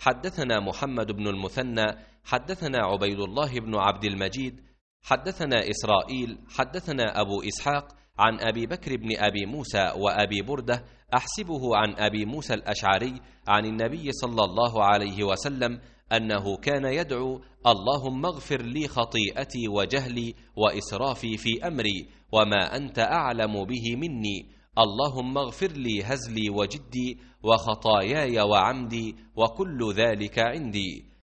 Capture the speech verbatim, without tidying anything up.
حدثنا محمد بن المثنى حدثنا عبيد الله بن عبد المجيد حدثنا إسرائيل حدثنا أبو إسحاق عن أبي بكر بن أبي موسى وأبي بردة أحسبه عن أبي موسى الأشعري عن النبي صلى الله عليه وسلم أنه كان يدعو: اللهم اغفر لي خطيئتي وجهلي وإسرافي في أمري وما أنت أعلم به مني، اللهم اغفر لي هزلي وجدي وخطاياي وعمدي وكل ذلك عندي.